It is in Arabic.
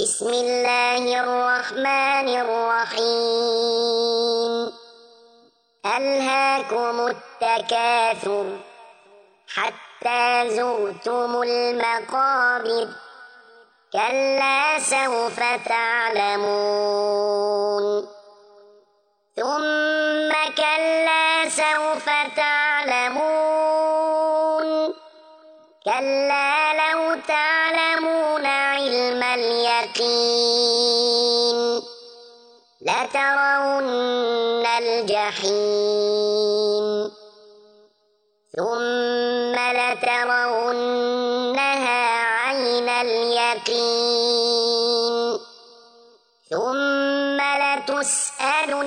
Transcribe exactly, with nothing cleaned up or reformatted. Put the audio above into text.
بسم الله الرحمن الرحيم ألهاكم التكاثر حتى زرتم المقابر كلا سوف تعلمون ثم كلا سوف تعلمون كلا لو تعلمون علم اليقين لترون الجحيم ثم لترونها عين اليقين ثم لتسألن